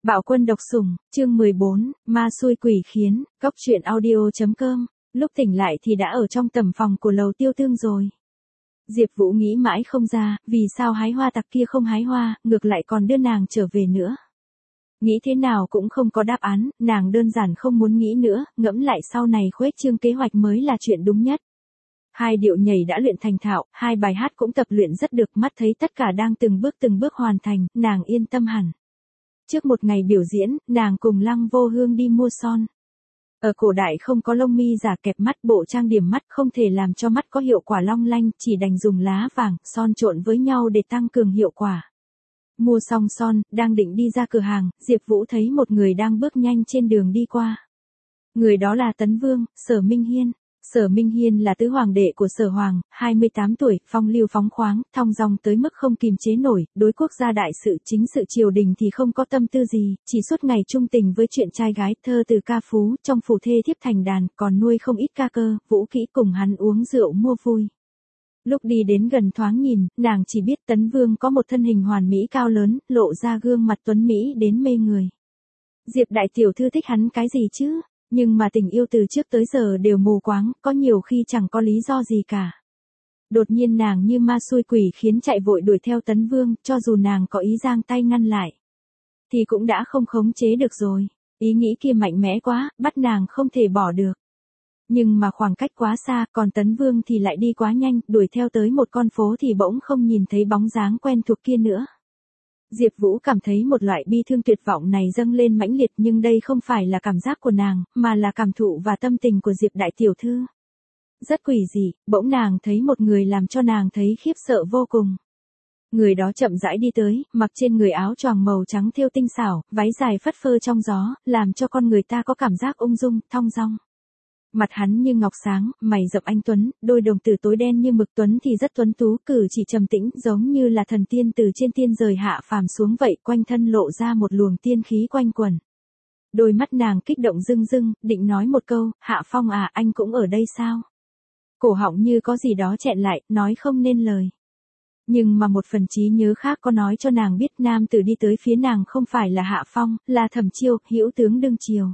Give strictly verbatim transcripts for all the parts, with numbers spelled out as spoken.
Bạo quân độc sủng, chương mười bốn, ma xui quỷ khiến, cốc truyện audio.com, lúc tỉnh lại thì đã ở trong tầm phòng của lầu Tiêu Tương rồi. Diệp Vũ nghĩ mãi không ra, vì sao hái hoa tặc kia không hái hoa, ngược lại còn đưa nàng trở về nữa. Nghĩ thế nào cũng không có đáp án, nàng đơn giản không muốn nghĩ nữa, ngẫm lại sau này khuếch trương kế hoạch mới là chuyện đúng nhất. Hai điệu nhảy đã luyện thành thạo, hai bài hát cũng tập luyện rất được, mắt thấy tất cả đang từng bước từng bước hoàn thành, nàng yên tâm hẳn. Trước một ngày biểu diễn, nàng cùng Lăng Vô Hương đi mua son. Ở cổ đại không có lông mi giả kẹp mắt, bộ trang điểm mắt không thể làm cho mắt có hiệu quả long lanh, chỉ đành dùng lá vàng, son trộn với nhau để tăng cường hiệu quả. Mua xong son, đang định đi ra cửa hàng, Diệp Vũ thấy một người đang bước nhanh trên đường đi qua. Người đó là Tấn Vương, Sở Minh Hiên. Sở Minh Hiên là tứ hoàng đệ của Sở Hoàng, hai mươi tám tuổi, phong lưu phóng khoáng, thong dong tới mức không kìm chế nổi, đối quốc gia đại sự chính sự triều đình thì không có tâm tư gì, chỉ suốt ngày trung tình với chuyện trai gái, thơ từ ca phú, trong phủ thê thiếp thành đàn, còn nuôi không ít ca cơ, Vũ Kỹ cùng hắn uống rượu mua vui. Lúc đi đến gần thoáng nhìn, nàng chỉ biết Tấn Vương có một thân hình hoàn mỹ cao lớn, lộ ra gương mặt tuấn mỹ đến mê người. Diệp đại tiểu thư thích hắn cái gì chứ? Nhưng mà tình yêu từ trước tới giờ đều mù quáng, có nhiều khi chẳng có lý do gì cả. Đột nhiên nàng như ma xui quỷ khiến chạy vội đuổi theo Tấn Vương, cho dù nàng có ý giang tay ngăn lại, thì cũng đã không khống chế được rồi. Ý nghĩ kia mạnh mẽ quá, bắt nàng không thể bỏ được. Nhưng mà khoảng cách quá xa, còn Tấn Vương thì lại đi quá nhanh, đuổi theo tới một con phố thì bỗng không nhìn thấy bóng dáng quen thuộc kia nữa. Diệp Vũ cảm thấy một loại bi thương tuyệt vọng này dâng lên mãnh liệt, nhưng đây không phải là cảm giác của nàng, mà là cảm thụ và tâm tình của Diệp đại tiểu thư. Rất quỷ dị, bỗng nàng thấy một người làm cho nàng thấy khiếp sợ vô cùng. Người đó chậm rãi đi tới, mặc trên người áo choàng màu trắng thêu tinh xảo, váy dài phất phơ trong gió, làm cho con người ta có cảm giác ung dung, thong dong. Mặt hắn như ngọc sáng, mày rậm anh tuấn, đôi đồng tử tối đen như mực, tuấn thì rất tuấn tú, cử chỉ trầm tĩnh, giống như là thần tiên từ trên tiên rời hạ phàm xuống vậy, quanh thân lộ ra một luồng tiên khí quanh quẩn. Đôi mắt nàng kích động rưng rưng, định nói một câu, Hạ Phong à, anh cũng ở đây sao? Cổ họng như có gì đó chẹn lại, nói không nên lời. Nhưng mà một phần trí nhớ khác có nói cho nàng biết nam tử đi tới phía nàng không phải là Hạ Phong, là Thẩm Chiêu, hữu tướng đương triều.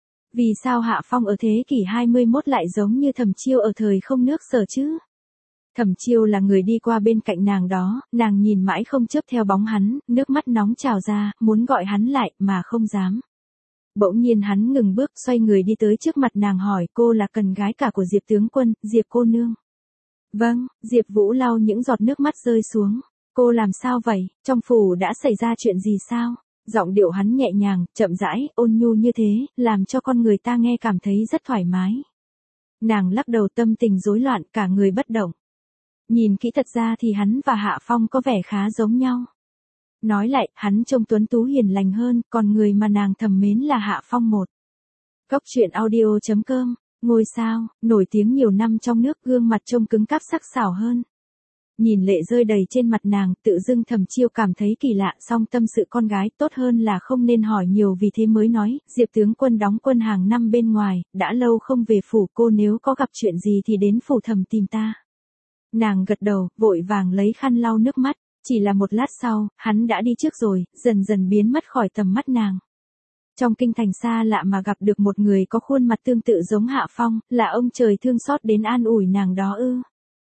Vì sao Hạ Phong ở thế kỷ hai mươi mốt lại giống như Thẩm Chiêu ở thời không nước Sở chứ? Thẩm Chiêu là người đi qua bên cạnh nàng đó, nàng nhìn mãi không chớp theo bóng hắn, nước mắt nóng trào ra, muốn gọi hắn lại, mà không dám. Bỗng nhiên hắn ngừng bước, xoay người đi tới trước mặt nàng hỏi, cô là cần gái cả của Diệp tướng quân, Diệp cô nương. Vâng, Diệp Vũ lau những giọt nước mắt rơi xuống. Cô làm sao vậy, trong phủ đã xảy ra chuyện gì sao? Giọng điệu hắn nhẹ nhàng, chậm rãi, ôn nhu như thế, làm cho con người ta nghe cảm thấy rất thoải mái. Nàng lắc đầu, tâm tình rối loạn, cả người bất động. Nhìn kỹ thật ra thì hắn và Hạ Phong có vẻ khá giống nhau. Nói lại, hắn trông tuấn tú hiền lành hơn, còn người mà nàng thầm mến là Hạ Phong một. Cốc truyện audio.com, ngôi sao, nổi tiếng nhiều năm trong nước, gương mặt trông cứng cáp sắc sảo hơn. Nhìn lệ rơi đầy trên mặt nàng, tự dưng Thẩm Chiêu cảm thấy kỳ lạ, song tâm sự con gái, tốt hơn là không nên hỏi nhiều, vì thế mới nói, Diệp tướng quân đóng quân hàng năm bên ngoài, đã lâu không về phủ, cô nếu có gặp chuyện gì thì đến phủ Thẩm tìm ta. Nàng gật đầu, vội vàng lấy khăn lau nước mắt, chỉ là một lát sau, hắn đã đi trước rồi, dần dần biến mất khỏi tầm mắt nàng. Trong kinh thành xa lạ mà gặp được một người có khuôn mặt tương tự giống Hạ Phong, là ông trời thương xót đến an ủi nàng đó ư?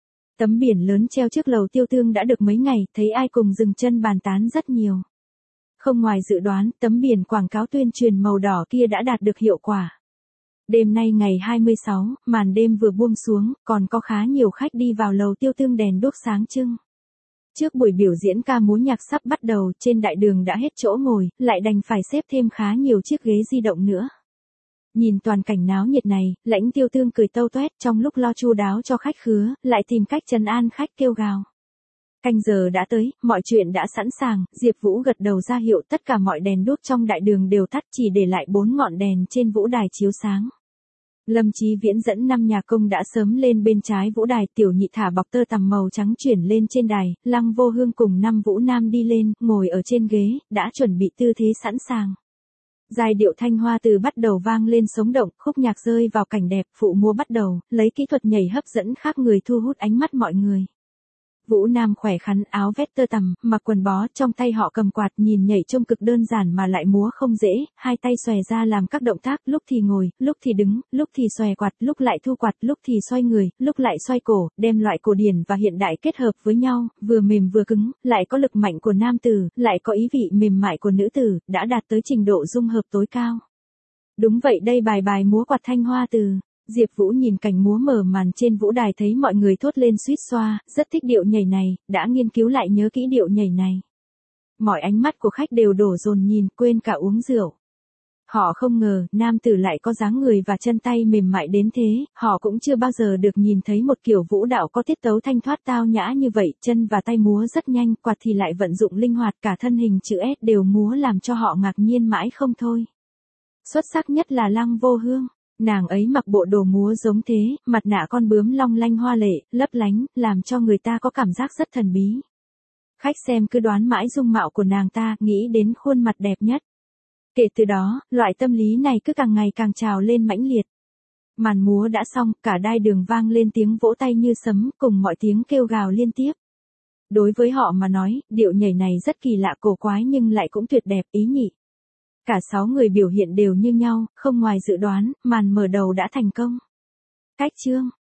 Tấm biển lớn treo trước lầu Tiêu Tương đã được mấy ngày, thấy ai cùng dừng chân bàn tán rất nhiều. Không ngoài dự đoán, tấm biển quảng cáo tuyên truyền màu đỏ kia đã đạt được hiệu quả. Đêm nay ngày hai mươi sáu, màn đêm vừa buông xuống, còn có khá nhiều khách đi vào lầu Tiêu Tương, đèn đuốc sáng trưng. Trước buổi biểu diễn ca múa nhạc sắp bắt đầu, trên đại đường đã hết chỗ ngồi, lại đành phải xếp thêm khá nhiều chiếc ghế di động nữa. Nhìn toàn cảnh náo nhiệt này, Lãnh Tiêu Tương cười tâu toét, trong lúc lo chu đáo cho khách khứa, lại tìm cách trấn an khách kêu gào. Canh giờ đã tới, mọi chuyện đã sẵn sàng, Diệp Vũ gật đầu ra hiệu, tất cả mọi đèn đuốc trong đại đường đều tắt, chỉ để lại bốn ngọn đèn trên vũ đài chiếu sáng. Lâm Chí Viễn dẫn năm nhà công đã sớm lên bên trái vũ đài, Tiểu Nhị thả bọc tơ tằm màu trắng chuyển lên trên đài, Lăng Vô Hương cùng năm vũ nam đi lên, ngồi ở trên ghế, đã chuẩn bị tư thế sẵn sàng. Giai điệu thanh hoa từ bắt đầu vang lên sống động, khúc nhạc rơi vào cảnh đẹp, phụ múa bắt đầu, lấy kỹ thuật nhảy hấp dẫn khác người thu hút ánh mắt mọi người. Vũ Nam khỏe khắn áo vest tơ tằm, mặc quần bó, trong tay họ cầm quạt, nhìn nhảy trông cực đơn giản mà lại múa không dễ, hai tay xòe ra làm các động tác, lúc thì ngồi, lúc thì đứng, lúc thì xòe quạt, lúc lại thu quạt, lúc thì xoay người, lúc lại xoay cổ, đem loại cổ điển và hiện đại kết hợp với nhau, vừa mềm vừa cứng, lại có lực mạnh của nam tử, lại có ý vị mềm mại của nữ tử, đã đạt tới trình độ dung hợp tối cao. Đúng vậy, đây bài bài múa quạt Thanh Hoa Từ. Diệp Vũ nhìn cảnh múa mở màn trên vũ đài thấy mọi người thốt lên suýt xoa, rất thích điệu nhảy này, đã nghiên cứu lại nhớ kỹ điệu nhảy này. Mọi ánh mắt của khách đều đổ dồn nhìn, quên cả uống rượu. Họ không ngờ, nam tử lại có dáng người và chân tay mềm mại đến thế, họ cũng chưa bao giờ được nhìn thấy một kiểu vũ đạo có tiết tấu thanh thoát tao nhã như vậy, chân và tay múa rất nhanh, quạt thì lại vận dụng linh hoạt, cả thân hình chữ S đều múa làm cho họ ngạc nhiên mãi không thôi. Xuất sắc nhất là Lăng Vô Hương. Nàng ấy mặc bộ đồ múa giống thế, mặt nạ con bướm long lanh hoa lệ, lấp lánh, làm cho người ta có cảm giác rất thần bí. Khách xem cứ đoán mãi dung mạo của nàng ta, nghĩ đến khuôn mặt đẹp nhất. Kể từ đó, loại tâm lý này cứ càng ngày càng trào lên mãnh liệt. Màn múa đã xong, cả đai đường vang lên tiếng vỗ tay như sấm, cùng mọi tiếng kêu gào liên tiếp. Đối với họ mà nói, điệu nhảy này rất kỳ lạ cổ quái nhưng lại cũng tuyệt đẹp ý nhị. Cả sáu người biểu hiện đều như nhau, không ngoài dự đoán, màn mở đầu đã thành công. Cách chương